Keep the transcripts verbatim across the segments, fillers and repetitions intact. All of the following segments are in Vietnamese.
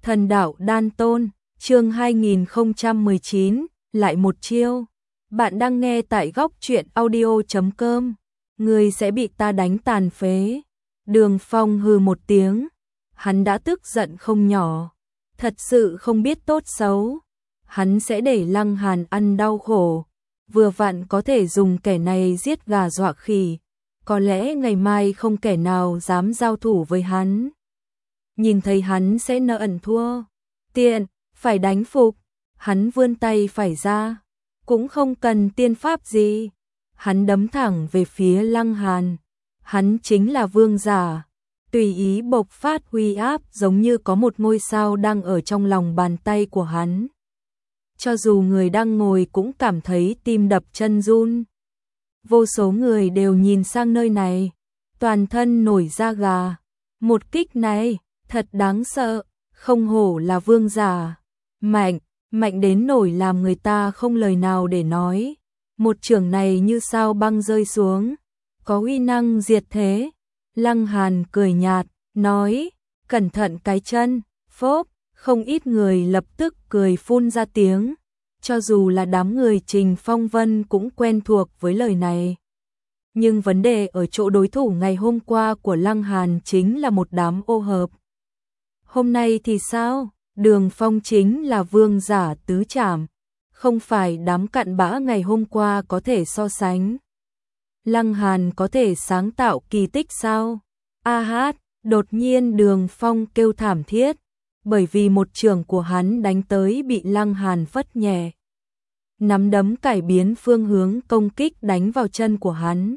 Thần đạo đan tôn, chương hai nghìn không trăm mười chín, lại một chiêu. Bạn đang nghe tại góc truyện audio chấm com. Người sẽ bị ta đánh tàn phế. Đường Phong hừ một tiếng. Hắn đã tức giận không nhỏ. Thật sự không biết tốt xấu. Hắn sẽ để Lăng Hàn ăn đau khổ. Vừa vặn có thể dùng kẻ này giết gà dọa khỉ. Có lẽ ngày mai không kẻ nào dám giao thủ với hắn. Nhìn thấy hắn sẽ nợ ẩn thua. Tiện, phải đánh phục. Hắn vươn tay phải ra. Cũng không cần tiên pháp gì. Hắn đấm thẳng về phía Lăng Hàn. Hắn chính là vương giả. Tùy ý bộc phát uy áp giống như có một ngôi sao đang ở trong lòng bàn tay của hắn. Cho dù người đang ngồi cũng cảm thấy tim đập chân run. Vô số người đều nhìn sang nơi này. Toàn thân nổi da gà. Một kích này, thật đáng sợ. Không hổ là vương giả. Mạnh, mạnh đến nổi làm người ta không lời nào để nói. Một chưởng này như sao băng rơi xuống. Có uy năng diệt thế. Lăng Hàn cười nhạt, nói, cẩn thận cái chân, phốp, không ít người lập tức cười phun ra tiếng. Cho dù là đám người Trình Phong Vân cũng quen thuộc với lời này. Nhưng vấn đề ở chỗ đối thủ ngày hôm qua của Lăng Hàn chính là một đám ô hợp. Hôm nay thì sao? Đường Phong chính là vương giả tứ trảm. Không phải đám cặn bã ngày hôm qua có thể so sánh. Lăng Hàn có thể sáng tạo kỳ tích sao? A hát, đột nhiên Đường Phong kêu thảm thiết. Bởi vì một trường của hắn đánh tới bị Lăng Hàn phất nhẹ. Nắm đấm cải biến phương hướng công kích đánh vào chân của hắn.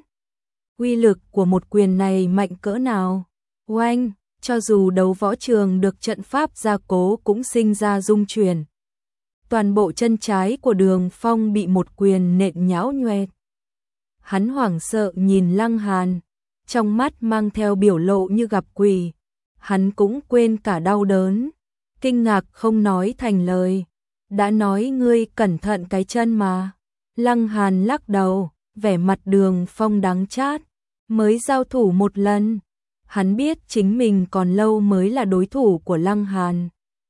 Uy lực của một quyền này mạnh cỡ nào? Oanh, cho dù đấu võ trường được trận pháp gia cố cũng sinh ra rung chuyển. Toàn bộ chân trái của Đường Phong bị một quyền nện nhão nhoẹt. Hắn hoảng sợ nhìn Lăng Hàn, trong mắt mang theo biểu lộ như gặp quỷ. Hắn cũng quên cả đau đớn, kinh ngạc không nói thành lời. Đã nói ngươi cẩn thận cái chân mà. Lăng Hàn lắc đầu, vẻ mặt Đường Phong đắng chát. Mới giao thủ một lần, hắn biết chính mình còn lâu mới là đối thủ của Lăng Hàn.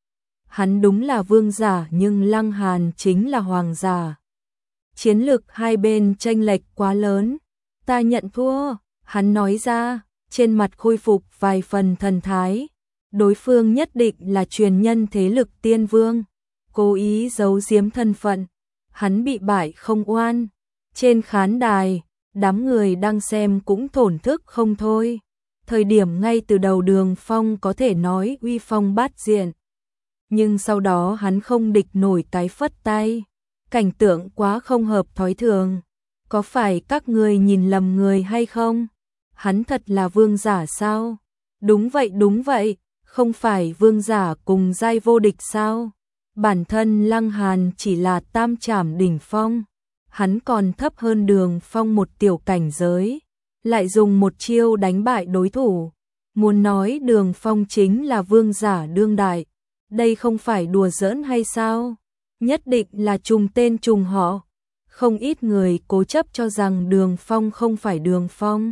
Hắn đúng là vương giả nhưng Lăng Hàn chính là hoàng giả. Chiến lực hai bên chênh lệch quá lớn. Ta nhận thua, hắn nói ra, trên mặt khôi phục vài phần thần thái. Đối phương nhất định là truyền nhân thế lực tiên vương. Cố ý giấu giếm thân phận. Hắn bị bại không oan. Trên khán đài, đám người đang xem cũng thổn thức không thôi. Thời điểm ngay từ đầu Đường Phong có thể nói uy phong bát diện. Nhưng sau đó hắn không địch nổi cái phất tay. Cảnh tượng quá không hợp thói thường. Có phải các người nhìn lầm người hay không? Hắn thật là vương giả sao? Đúng vậy đúng vậy, không phải vương giả cùng giai vô địch sao? Bản thân Lăng Hàn chỉ là tam trảm đỉnh phong. Hắn còn thấp hơn Đường Phong một tiểu cảnh giới. Lại dùng một chiêu đánh bại đối thủ. Muốn nói Đường Phong chính là vương giả đương đại. Đây không phải đùa giỡn hay sao? Nhất định là trùng tên trùng họ. Không ít người cố chấp cho rằng Đường Phong không phải Đường Phong.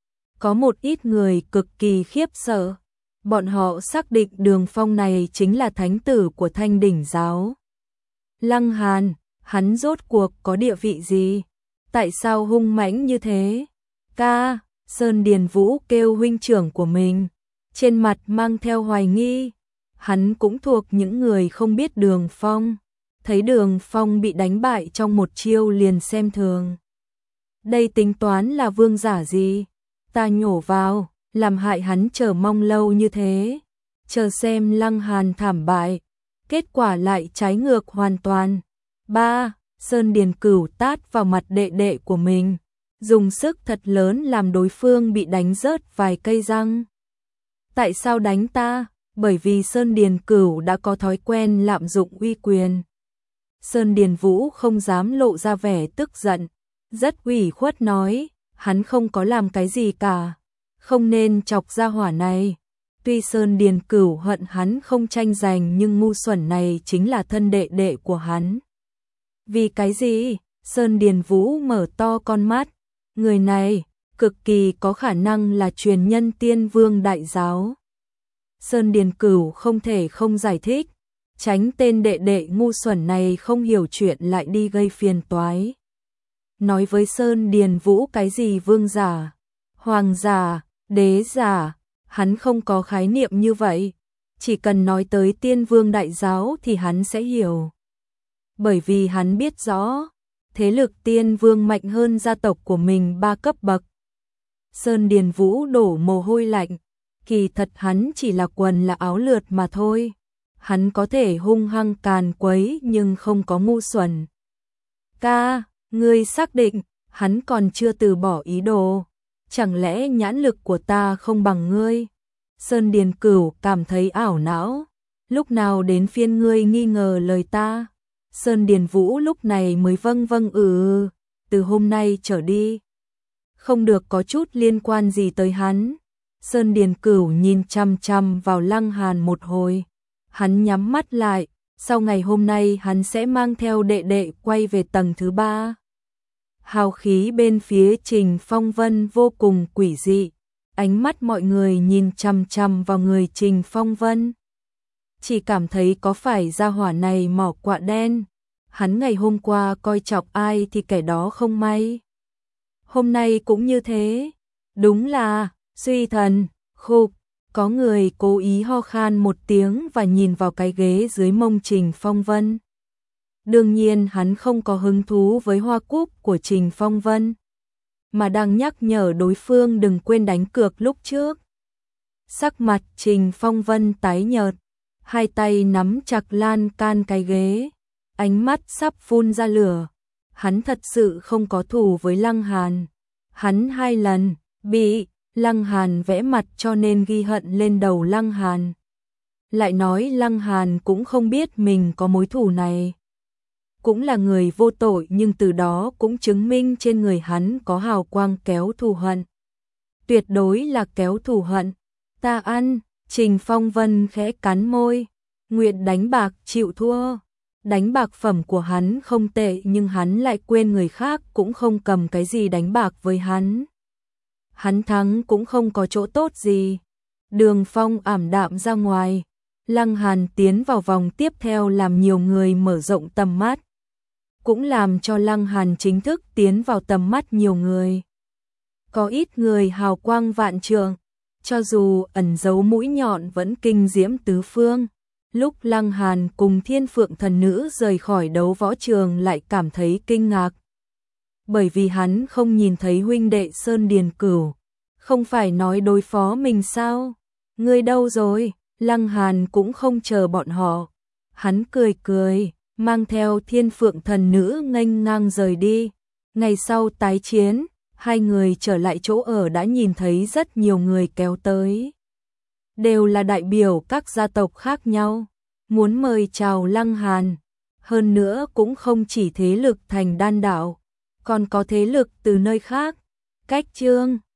Có một ít người cực kỳ khiếp sợ. Bọn họ xác định Đường Phong này chính là thánh tử của Thanh Đỉnh giáo. Lăng Hàn, hắn rốt cuộc có địa vị gì? Tại sao hung mãnh như thế? Ca, Sơn Điền Vũ kêu huynh trưởng của mình. Trên mặt mang theo hoài nghi. Hắn cũng thuộc những người không biết Đường Phong. Thấy Đường Phong bị đánh bại trong một chiêu liền xem thường. Đây tính toán là vương giả gì? Ta nhổ vào, làm hại hắn chờ mong lâu như thế. Chờ xem Lăng Hàn thảm bại. Kết quả lại trái ngược hoàn toàn. Ba, Sơn Điền Cửu tát vào mặt đệ đệ của mình. Dùng sức thật lớn làm đối phương bị đánh rớt vài cây răng. Tại sao đánh ta? Bởi vì Sơn Điền Cửu đã có thói quen lạm dụng uy quyền. Sơn Điền Vũ không dám lộ ra vẻ tức giận, rất ủy khuất nói, hắn không có làm cái gì cả, không nên chọc ra hỏa này. Tuy Sơn Điền Cửu hận hắn không tranh giành nhưng ngu xuẩn này chính là thân đệ đệ của hắn. Vì cái gì? Sơn Điền Vũ mở to con mắt, người này cực kỳ có khả năng là truyền nhân Tiên Vương đại giáo. Sơn Điền Cửu không thể không giải thích, tránh tên đệ đệ ngu xuẩn này không hiểu chuyện lại đi gây phiền toái. Nói với Sơn Điền Vũ cái gì vương giả, hoàng giả, đế giả, hắn không có khái niệm như vậy, chỉ cần nói tới Tiên Vương Đại Giáo thì hắn sẽ hiểu. Bởi vì hắn biết rõ, thế lực Tiên Vương mạnh hơn gia tộc của mình ba cấp bậc. Sơn Điền Vũ đổ mồ hôi lạnh, kỳ thật hắn chỉ là quần là áo lượt mà thôi. Hắn có thể hung hăng càn quấy nhưng không có ngu xuẩn. Ca, ngươi xác định, hắn còn chưa từ bỏ ý đồ. Chẳng lẽ nhãn lực của ta không bằng ngươi? Sơn Điền Cửu cảm thấy ảo não. Lúc nào đến phiên ngươi nghi ngờ lời ta? Sơn Điền Vũ lúc này mới vâng vâng ừ, từ hôm nay trở đi. Không được có chút liên quan gì tới hắn. Sơn Điền Cửu nhìn chăm chăm vào Lăng Hàn một hồi. Hắn nhắm mắt lại, sau ngày hôm nay hắn sẽ mang theo đệ đệ quay về tầng thứ ba. Hào khí bên phía Trình Phong Vân vô cùng quỷ dị, ánh mắt mọi người nhìn chăm chăm vào người Trình Phong Vân. Chỉ cảm thấy có phải gia hỏa này mỏ quạ đen, hắn ngày hôm qua coi trọng ai thì kẻ đó không may. Hôm nay cũng như thế, đúng là, suy thần, khục. Có người cố ý ho khan một tiếng và nhìn vào cái ghế dưới mông Trình Phong Vân. Đương nhiên hắn không có hứng thú với hoa cúc của Trình Phong Vân, mà đang nhắc nhở đối phương đừng quên đánh cược lúc trước. Sắc mặt Trình Phong Vân tái nhợt, hai tay nắm chặt lan can cái ghế, ánh mắt sắp phun ra lửa. Hắn thật sự không có thù với Lăng Hàn. Hắn hai lần bị Lăng Hàn vẽ mặt cho nên ghi hận lên đầu Lăng Hàn. Lại nói Lăng Hàn cũng không biết mình có mối thù này. Cũng là người vô tội nhưng từ đó cũng chứng minh trên người hắn có hào quang kéo thù hận. Tuyệt đối là kéo thù hận. Ta ăn, Trình Phong Vân khẽ cắn môi. Nguyện đánh bạc chịu thua. Đánh bạc phẩm của hắn không tệ nhưng hắn lại quên người khác cũng không cầm cái gì đánh bạc với hắn. Hắn thắng cũng không có chỗ tốt gì. Đường Phong ảm đạm ra ngoài. Lăng Hàn tiến vào vòng tiếp theo làm nhiều người mở rộng tầm mắt. Cũng làm cho Lăng Hàn chính thức tiến vào tầm mắt nhiều người. Có ít người hào quang vạn trượng, cho dù ẩn giấu mũi nhọn vẫn kinh diễm tứ phương. Lúc Lăng Hàn cùng Thiên Phượng Thần Nữ rời khỏi đấu võ trường lại cảm thấy kinh ngạc. Bởi vì hắn không nhìn thấy huynh đệ Sơn Điền Cửu. Không phải nói đối phó mình sao? Ngươi đâu rồi? Lăng Hàn cũng không chờ bọn họ. Hắn cười cười, mang theo Thiên Phượng Thần Nữ nghênh ngang rời đi. Ngày sau tái chiến, hai người trở lại chỗ ở đã nhìn thấy rất nhiều người kéo tới. Đều là đại biểu các gia tộc khác nhau, muốn mời chào Lăng Hàn. Hơn nữa cũng không chỉ thế lực thành đan đạo, còn có thế lực từ nơi khác. Cách chương